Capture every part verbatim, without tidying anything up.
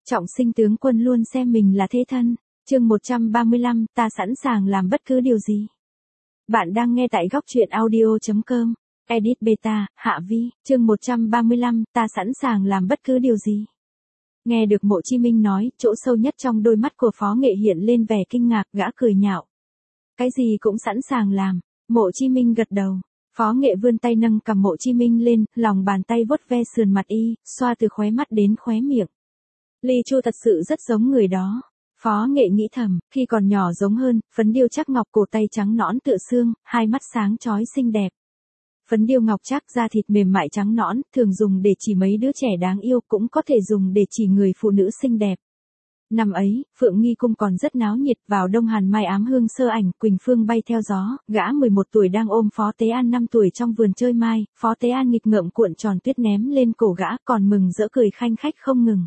Trọng Sinh tướng quân luôn xem mình là thế thân. Chương một trăm ba mươi lăm, ta sẵn sàng làm bất cứ điều gì. Bạn đang nghe tại góc truyện audio chấm com. Edit Beta, Hạ Vi, chương một trăm ba mươi lăm, ta sẵn sàng làm bất cứ điều gì. Nghe được Mộ Chí Minh nói, chỗ sâu nhất trong đôi mắt của Phó Nghệ hiện lên vẻ kinh ngạc, gã cười nhạo. Cái gì cũng sẵn sàng làm. Mộ Chí Minh gật đầu. Phó Nghệ vươn tay nâng cầm Mộ Chí Minh lên, lòng bàn tay vuốt ve sườn mặt y, xoa từ khóe mắt đến khóe miệng. Ly Chu thật sự rất giống người đó. Phó Nghệ nghĩ thầm, khi còn nhỏ giống hơn, phấn điêu chắc ngọc, cổ tay trắng nõn tựa xương, hai mắt sáng chói xinh đẹp. Phấn điêu ngọc chắc, da thịt mềm mại trắng nõn, thường dùng để chỉ mấy đứa trẻ đáng yêu, cũng có thể dùng để chỉ người phụ nữ xinh đẹp. Năm ấy, Phượng Nghi Cung còn rất náo nhiệt, vào đông hàn mai ám hương sơ ảnh, Quỳnh Phương bay theo gió, gã mười một tuổi đang ôm Phó Tế An năm tuổi trong vườn chơi mai, Phó Tế An nghịch ngợm cuộn tròn tuyết ném lên cổ gã, còn mừng rỡ cười khanh khách không ngừng.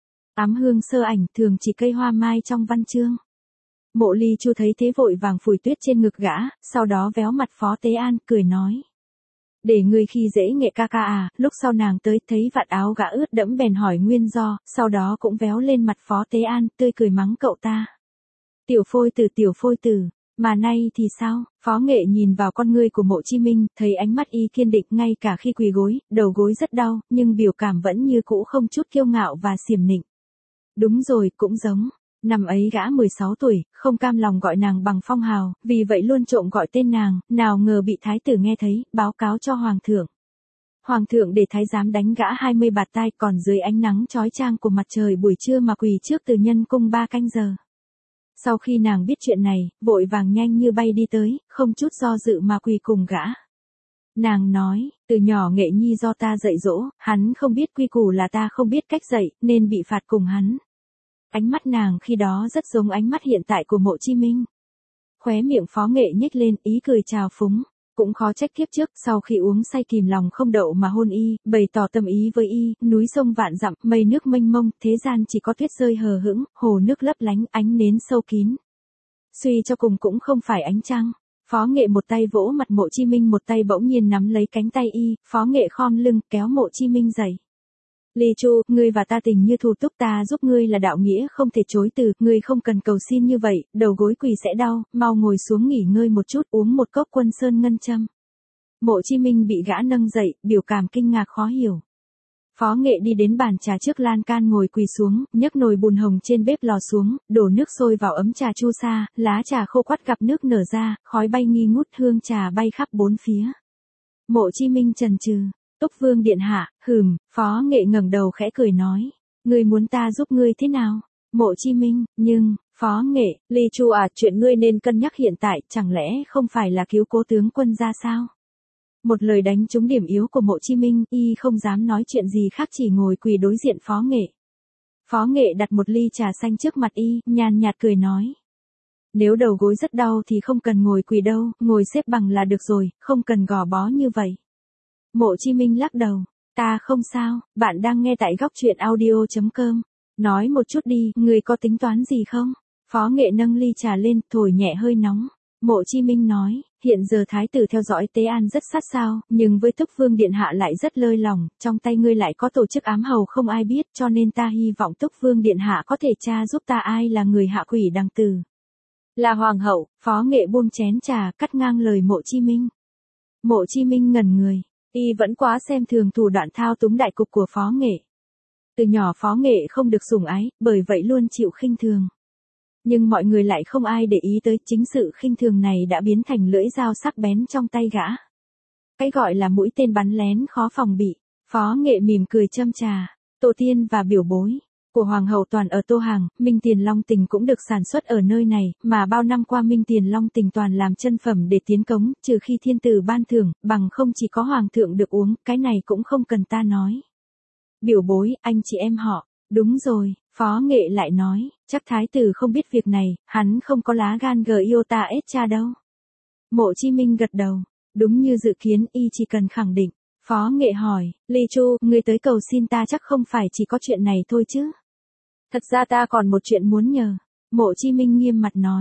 Ám hương sơ ảnh thường chỉ cây hoa mai trong văn chương. Mộ Ly Chu thấy thế vội vàng phủi tuyết trên ngực gã, sau đó véo mặt Phó Tế An, cười nói. Để ngươi khi dễ Nghệ ca ca à, lúc sau nàng tới thấy vạt áo gã ướt đẫm bèn hỏi nguyên do, sau đó cũng véo lên mặt Phó Tế An, tươi cười mắng cậu ta. Tiểu phôi tử tiểu phôi tử, mà nay thì sao? Phó Nghệ nhìn vào con ngươi của Mộ Chí Minh, thấy ánh mắt y kiên định ngay cả khi quỳ gối, đầu gối rất đau, nhưng biểu cảm vẫn như cũ không chút kiêu ngạo và xiểm nịnh. Đúng rồi, cũng giống. Năm ấy gã mười sáu tuổi, không cam lòng gọi nàng bằng phong hào, vì vậy luôn trộm gọi tên nàng, nào ngờ bị thái tử nghe thấy, báo cáo cho hoàng thượng. Hoàng thượng để thái giám đánh gã hai mươi bạt tai, còn dưới ánh nắng chói chang của mặt trời buổi trưa mà quỳ trước Từ Nhân Cung ba canh giờ. Sau khi nàng biết chuyện này, vội vàng nhanh như bay đi tới, không chút do dự mà quỳ cùng gã. Nàng nói, từ nhỏ Nghệ nhi do ta dạy dỗ, hắn không biết quy củ là ta không biết cách dạy, nên bị phạt cùng hắn. Ánh mắt nàng khi đó rất giống ánh mắt hiện tại của Mộ Chí Minh. Khóe miệng Phó Nghệ nhếch lên, ý cười trào phúng. Cũng khó trách kiếp trước, sau khi uống say kìm lòng không đậu mà hôn y, bày tỏ tâm ý với y, núi sông vạn dặm, mây nước mênh mông, thế gian chỉ có tuyết rơi hờ hững, hồ nước lấp lánh, ánh nến sâu kín. Suy cho cùng cũng không phải ánh trăng. Phó Nghệ một tay vỗ mặt Mộ Chí Minh, một tay bỗng nhiên nắm lấy cánh tay y, Phó Nghệ khom lưng kéo Mộ Chí Minh dậy. Ly Chu, ngươi và ta tình như thủ túc, ta giúp ngươi là đạo nghĩa không thể chối từ, ngươi không cần cầu xin như vậy, đầu gối quỳ sẽ đau, mau ngồi xuống nghỉ ngơi một chút, uống một cốc Quân Sơn ngân châm. Mộ Chí Minh bị gã nâng dậy, biểu cảm kinh ngạc khó hiểu. Phó Nghệ đi đến bàn trà trước lan can ngồi quỳ xuống, nhấc nồi bùn hồng trên bếp lò xuống, đổ nước sôi vào ấm trà chu sa, lá trà khô quắt gặp nước nở ra, khói bay nghi ngút, hương trà bay khắp bốn phía. Mộ Chí Minh chần chừ. Túc Vương điện hạ, hừm, Phó Nghệ ngẩng đầu khẽ cười nói. Ngươi muốn ta giúp ngươi thế nào? Mộ Chí Minh, nhưng, Phó Nghệ, Ly Chu à, chuyện ngươi nên cân nhắc hiện tại, chẳng lẽ không phải là cứu cố tướng quân ra sao? Một lời đánh trúng điểm yếu của Mộ Chí Minh, y không dám nói chuyện gì khác, chỉ ngồi quỳ đối diện Phó Nghệ. Phó Nghệ đặt một ly trà xanh trước mặt y, nhàn nhạt cười nói. Nếu đầu gối rất đau thì không cần ngồi quỳ đâu, ngồi xếp bằng là được rồi, không cần gò bó như vậy. Mộ Chí Minh lắc đầu, ta không sao, bạn đang nghe tại góc truyện audio chấm com. Nói một chút đi, người có tính toán gì không? Phó Nghệ nâng ly trà lên, thổi nhẹ hơi nóng. Mộ Chí Minh nói, hiện giờ thái tử theo dõi Tế An rất sát sao, nhưng với Túc Vương điện hạ lại rất lơi lỏng, trong tay ngươi lại có tổ chức ám hầu không ai biết, cho nên ta hy vọng Túc Vương điện hạ có thể tra giúp ta ai là người hạ quỷ đằng tử. Là hoàng hậu. Phó Nghệ buông chén trà, cắt ngang lời Mộ Chí Minh. Mộ Chí Minh ngẩn người. Y vẫn quá xem thường thủ đoạn thao túng đại cục của Phó Nghệ. Từ nhỏ Phó Nghệ không được sủng ái, bởi vậy luôn chịu khinh thường. Nhưng mọi người lại không ai để ý tới, chính sự khinh thường này đã biến thành lưỡi dao sắc bén trong tay gã. Cái gọi là mũi tên bắn lén khó phòng bị. Phó Nghệ mỉm cười châm trà. Tổ tiên và biểu bối của Hoàng hậu toàn ở Tô Hàng, Minh Tiền Long Tình cũng được sản xuất ở nơi này, mà bao năm qua Minh Tiền Long Tình toàn làm chân phẩm để tiến cống, trừ khi thiên tử ban thưởng, bằng không chỉ có Hoàng thượng được uống, cái này cũng không cần ta nói. Biểu bối, anh chị em họ, đúng rồi, Phó Nghệ lại nói, chắc thái tử không biết việc này, hắn không có lá gan gờ yêu ta ết cha đâu. Mộ Chí Minh gật đầu, đúng như dự kiến, y chỉ cần khẳng định. Phó Nghệ hỏi, Ly Chu, ngươi tới cầu xin ta chắc không phải chỉ có chuyện này thôi chứ? Thật ra ta còn một chuyện muốn nhờ. Mộ Chí Minh nghiêm mặt nói.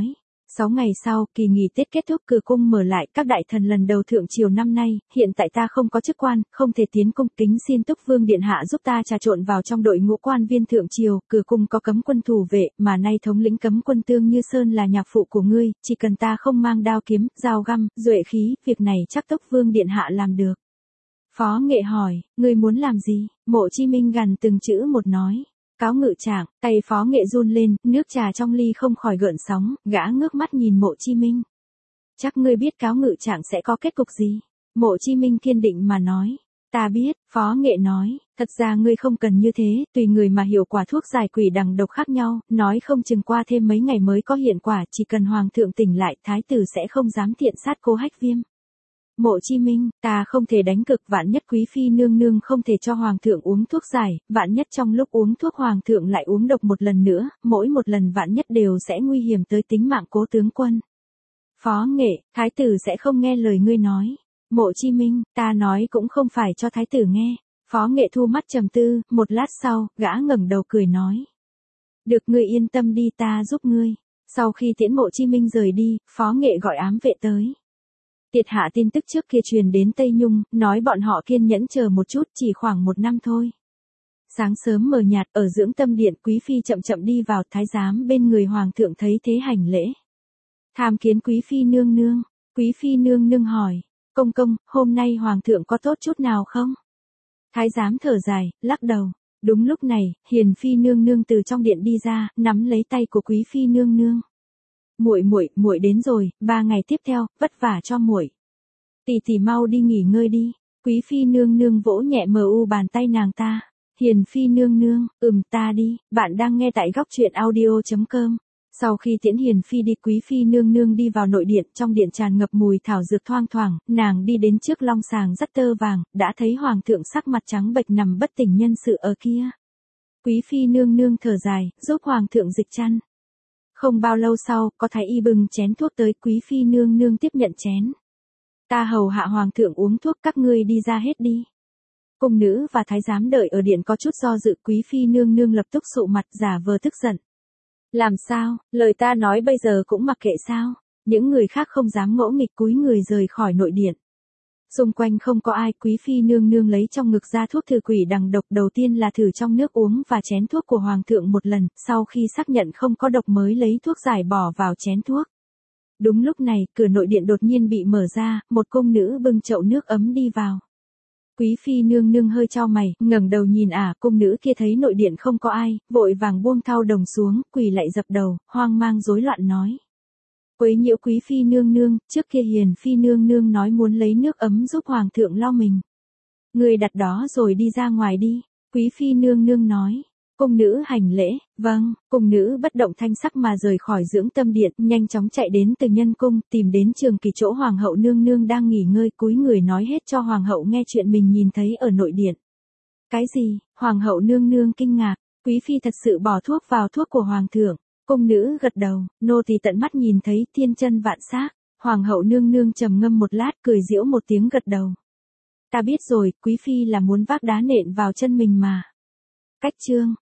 Sáu ngày sau, kỳ nghỉ Tết kết thúc, cửa cung mở lại, các đại thần lần đầu thượng triều năm nay, hiện tại ta không có chức quan, không thể tiến cung, kính xin Túc Vương điện hạ giúp ta trà trộn vào trong đội ngũ quan viên thượng triều, cửa cung có cấm quân thủ vệ, mà nay thống lĩnh cấm quân Tương Như Sơn là nhạc phụ của ngươi, chỉ cần ta không mang đao kiếm, dao găm, duệ khí, việc này chắc Túc Vương điện hạ làm được. Phó Nghệ hỏi, ngươi muốn làm gì? Mộ Chi Minh gằn từng chữ một nói. Cáo ngự trạng, tay Phó Nghệ run lên, nước trà trong ly không khỏi gợn sóng, gã ngước mắt nhìn Mộ Chi Minh. Chắc ngươi biết cáo ngự trạng sẽ có kết cục gì? Mộ Chi Minh kiên định mà nói. Ta biết, Phó Nghệ nói, thật ra ngươi không cần như thế, tùy người mà hiểu quả thuốc giải quỷ đằng độc khác nhau, nói không chừng qua thêm mấy ngày mới có hiện quả, chỉ cần Hoàng thượng tỉnh lại, Thái tử sẽ không dám thiện sát Cố Hách Viêm. Mộ Chi Minh, ta không thể đánh cực, vạn nhất quý phi nương nương không thể cho hoàng thượng uống thuốc giải, vạn nhất trong lúc uống thuốc hoàng thượng lại uống độc một lần nữa, mỗi một lần vạn nhất đều sẽ nguy hiểm tới tính mạng Cố tướng quân. Phó Nghệ, thái tử sẽ không nghe lời ngươi nói. Mộ Chi Minh, ta nói cũng không phải cho thái tử nghe. Phó Nghệ thu mắt trầm tư, một lát sau, gã ngẩng đầu cười nói. Được, ngươi yên tâm đi, ta giúp ngươi. Sau khi tiễn Mộ Chi Minh rời đi, Phó Nghệ gọi ám vệ tới. Tiệt hạ tin tức trước kia truyền đến Tây Nhung, nói bọn họ kiên nhẫn chờ một chút, chỉ khoảng một năm thôi. Sáng sớm mờ nhạt, ở dưỡng tâm điện, quý phi chậm chậm đi vào, thái giám bên người hoàng thượng thấy thế hành lễ. Tham kiến quý phi nương nương. Quý phi nương nương hỏi, công công, hôm nay hoàng thượng có tốt chút nào không? Thái giám thở dài, lắc đầu. Đúng lúc này, hiền phi nương nương từ trong điện đi ra, nắm lấy tay của quý phi nương nương. Muội muội, muội đến rồi, ba ngày tiếp theo, vất vả cho muội. Tỷ tỷ mau đi nghỉ ngơi đi. Quý phi nương nương vỗ nhẹ mờ u bàn tay nàng ta. Hiền phi nương nương, ừm ta đi, bạn đang nghe tại góc truyện audio chấm com. Sau khi tiễn hiền phi đi, quý phi nương nương đi vào nội điện, trong điện tràn ngập mùi thảo dược thoang thoảng, nàng đi đến trước long sàng dắt tơ vàng, đã thấy hoàng thượng sắc mặt trắng bệch nằm bất tỉnh nhân sự ở kia. Quý phi nương nương thở dài, giúp hoàng thượng dịch chăn. Không bao lâu sau, có thái y bưng chén thuốc tới, quý phi nương nương tiếp nhận chén. Ta hầu hạ hoàng thượng uống thuốc, các ngươi đi ra hết đi. Cung nữ và thái giám đợi ở điện có chút do dự, quý phi nương nương lập tức sụ mặt giả vờ tức giận. Làm sao, lời ta nói bây giờ cũng mặc kệ sao? Những người khác không dám ngỗ nghịch, cúi người rời khỏi nội điện. Xung quanh không có ai, quý phi nương nương lấy trong ngực ra thuốc thử quỷ đằng độc, đầu tiên là thử trong nước uống và chén thuốc của hoàng thượng một lần, sau khi xác nhận không có độc mới lấy thuốc giải bỏ vào chén thuốc. Đúng lúc này, cửa nội điện đột nhiên bị mở ra, một cung nữ bưng chậu nước ấm đi vào. Quý phi nương nương hơi chau mày, ngẩng đầu nhìn ả, à, cung nữ kia thấy nội điện không có ai, vội vàng buông thau đồng xuống, quỳ lạy dập đầu, hoang mang rối loạn nói. Quấy nhiễu quý phi nương nương, trước kia hiền phi nương nương nói muốn lấy nước ấm giúp hoàng thượng lau mình. Người đặt đó rồi đi ra ngoài đi. Quý phi nương nương nói. Cung nữ hành lễ, vâng, cung nữ bất động thanh sắc mà rời khỏi dưỡng tâm điện, nhanh chóng chạy đến Từ Nhân cung, tìm đến Trường Kỳ chỗ hoàng hậu nương nương đang nghỉ ngơi, cúi người nói hết cho hoàng hậu nghe chuyện mình nhìn thấy ở nội điện. Cái gì? Hoàng hậu nương nương kinh ngạc, quý phi thật sự bỏ thuốc vào thuốc của hoàng thượng. Cung nữ gật đầu, nô tỳ tận mắt nhìn thấy, thiên chân vạn xác. Hoàng hậu nương nương trầm ngâm một lát, cười giễu một tiếng gật đầu. Ta biết rồi, quý phi là muốn vác đá nện vào chân mình mà. Cách chương